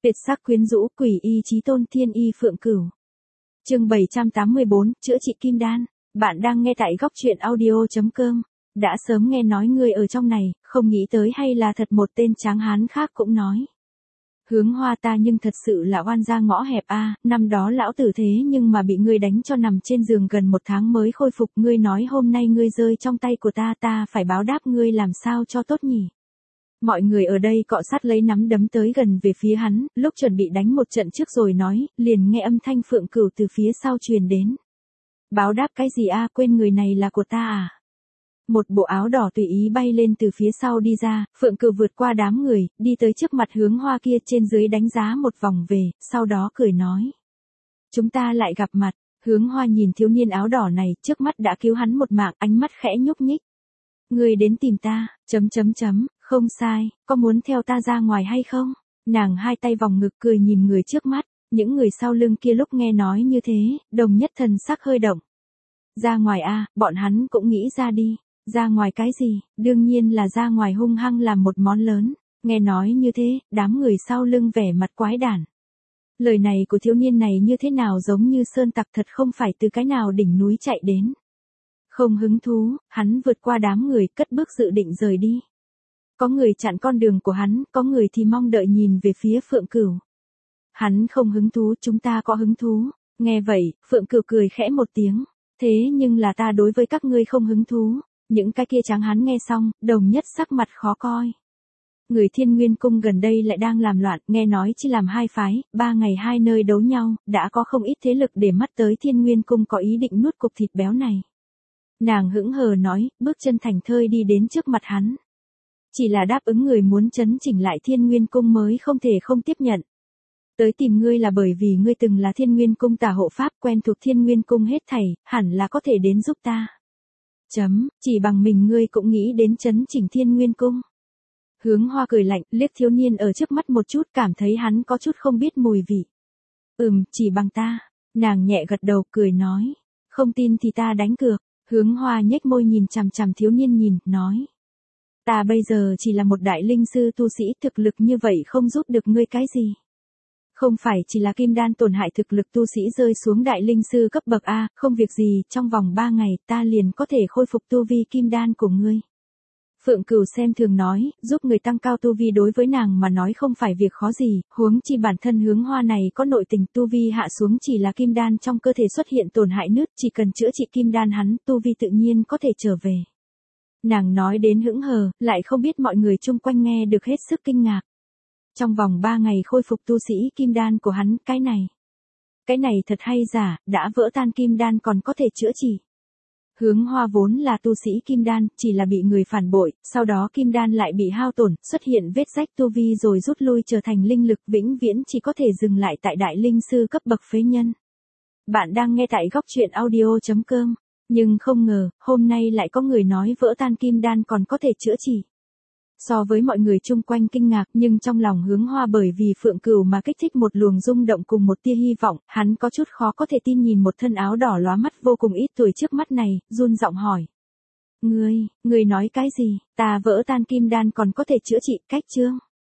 Tuyệt sắc quyến rũ, quỷ y chí tôn, thiên y Phượng Cửu. Chương 784, chữa trị kim đan. Bạn đang nghe tại góc truyện audio.com. Đã sớm nghe nói ngươi ở trong này, không nghĩ tới hay là thật. Một tên tráng hán khác cũng nói. Hướng Hoa, ta nhưng thật sự là oan gia ngõ hẹp a, năm đó lão tử thế nhưng mà bị ngươi đánh cho nằm trên giường gần 1 tháng mới khôi phục. Ngươi nói hôm nay ngươi rơi trong tay của ta phải báo đáp ngươi làm sao cho tốt nhỉ? Mọi người ở đây cọ sát lấy nắm đấm tới gần về phía hắn, lúc chuẩn bị đánh một trận trước rồi nói, liền nghe âm thanh Phượng Cửu từ phía sau truyền đến. Báo đáp cái gì a, quên người này là của ta à? Một bộ áo đỏ tùy ý bay lên từ phía sau đi ra, Phượng Cửu vượt qua đám người, đi tới trước mặt Hướng Hoa kia, trên dưới đánh giá một vòng về, sau đó cười nói. Chúng ta lại gặp mặt. Hướng Hoa nhìn thiếu niên áo đỏ này, trước mắt đã cứu hắn một mạng, ánh mắt khẽ nhúc nhích. Ngươi đến tìm ta, không sai, có muốn theo ta ra ngoài hay không? Nàng hai tay vòng ngực cười nhìn người trước mắt, những người sau lưng kia lúc nghe nói như thế, đồng nhất thần sắc hơi động. Ra ngoài a, bọn hắn cũng nghĩ ra đi. Ra ngoài cái gì? Đương nhiên là ra ngoài hung hăng làm một món lớn. Nghe nói như thế, đám người sau lưng vẻ mặt quái đản. Lời này của thiếu niên này như thế nào giống như sơn tặc, thật không phải từ cái nào đỉnh núi chạy đến. Không hứng thú, hắn vượt qua đám người, cất bước dự định rời đi. Có người chặn con đường của hắn, có người thì mong đợi nhìn về phía Phượng Cửu. Hắn không hứng thú, chúng ta có hứng thú. Nghe vậy, Phượng Cửu cười khẽ một tiếng. Thế nhưng là ta đối với các ngươi không hứng thú. Những cái kia tráng hán nghe xong, đồng nhất sắc mặt khó coi. Người Thiên Nguyên Cung gần đây lại đang làm loạn, nghe nói chỉ làm 2 phái, 3 ngày 2 nơi đấu nhau, đã có không ít thế lực để mắt tới Thiên Nguyên Cung có ý định nuốt cục thịt béo này. Nàng hững hờ nói, bước chân thành thơi đi đến trước mặt hắn. Chỉ là đáp ứng người muốn chấn chỉnh lại Thiên Nguyên Cung mới không thể không tiếp nhận. Tới tìm ngươi là bởi vì ngươi từng là Thiên Nguyên Cung tả hộ pháp, quen thuộc Thiên Nguyên Cung hết thảy, hẳn là có thể đến giúp ta. Chỉ bằng mình ngươi cũng nghĩ đến chấn chỉnh Thiên Nguyên Cung. Hướng Hoa cười lạnh, liếc thiếu niên ở trước mắt một chút, cảm thấy hắn có chút không biết mùi vị. Chỉ bằng ta. Nàng nhẹ gật đầu cười nói. Không tin thì ta đánh cược. Hướng Hoa nhếch môi nhìn chằm chằm thiếu niên nhìn, nói. Ta bây giờ chỉ là một đại linh sư tu sĩ, thực lực như vậy không giúp được ngươi cái gì. Không phải chỉ là kim đan tổn hại thực lực tu sĩ rơi xuống đại linh sư cấp bậc A, không việc gì, trong vòng 3 ngày ta liền có thể khôi phục tu vi kim đan của ngươi. Phượng Cửu xem thường nói, giúp người tăng cao tu vi đối với nàng mà nói không phải việc khó gì, huống chi bản thân Hướng Hoa này có nội tình, tu vi hạ xuống chỉ là kim đan trong cơ thể xuất hiện tổn hại nứt, chỉ cần chữa trị kim đan hắn, tu vi tự nhiên có thể trở về. Nàng nói đến hững hờ, lại không biết mọi người chung quanh nghe được hết sức kinh ngạc. Trong vòng 3 ngày khôi phục tu sĩ kim đan của hắn, cái này thật hay giả, đã vỡ tan kim đan còn có thể chữa trị. Hướng Hoa vốn là tu sĩ kim đan, chỉ là bị người phản bội, sau đó kim đan lại bị hao tổn, xuất hiện vết rách tu vi rồi rút lui trở thành linh lực vĩnh viễn chỉ có thể dừng lại tại đại linh sư cấp bậc phế nhân. Bạn đang nghe tại góc truyện audio.com, nhưng không ngờ, hôm nay lại có người nói vỡ tan kim đan còn có thể chữa trị. So với mọi người chung quanh kinh ngạc, nhưng trong lòng Hướng Hoa bởi vì Phượng Cửu mà kích thích một luồng rung động cùng một tia hy vọng, hắn có chút khó có thể tin nhìn một thân áo đỏ lóa mắt vô cùng ít tuổi trước mắt này, run giọng hỏi. Ngươi nói cái gì, ta vỡ tan kim đan còn có thể chữa trị, cách chương.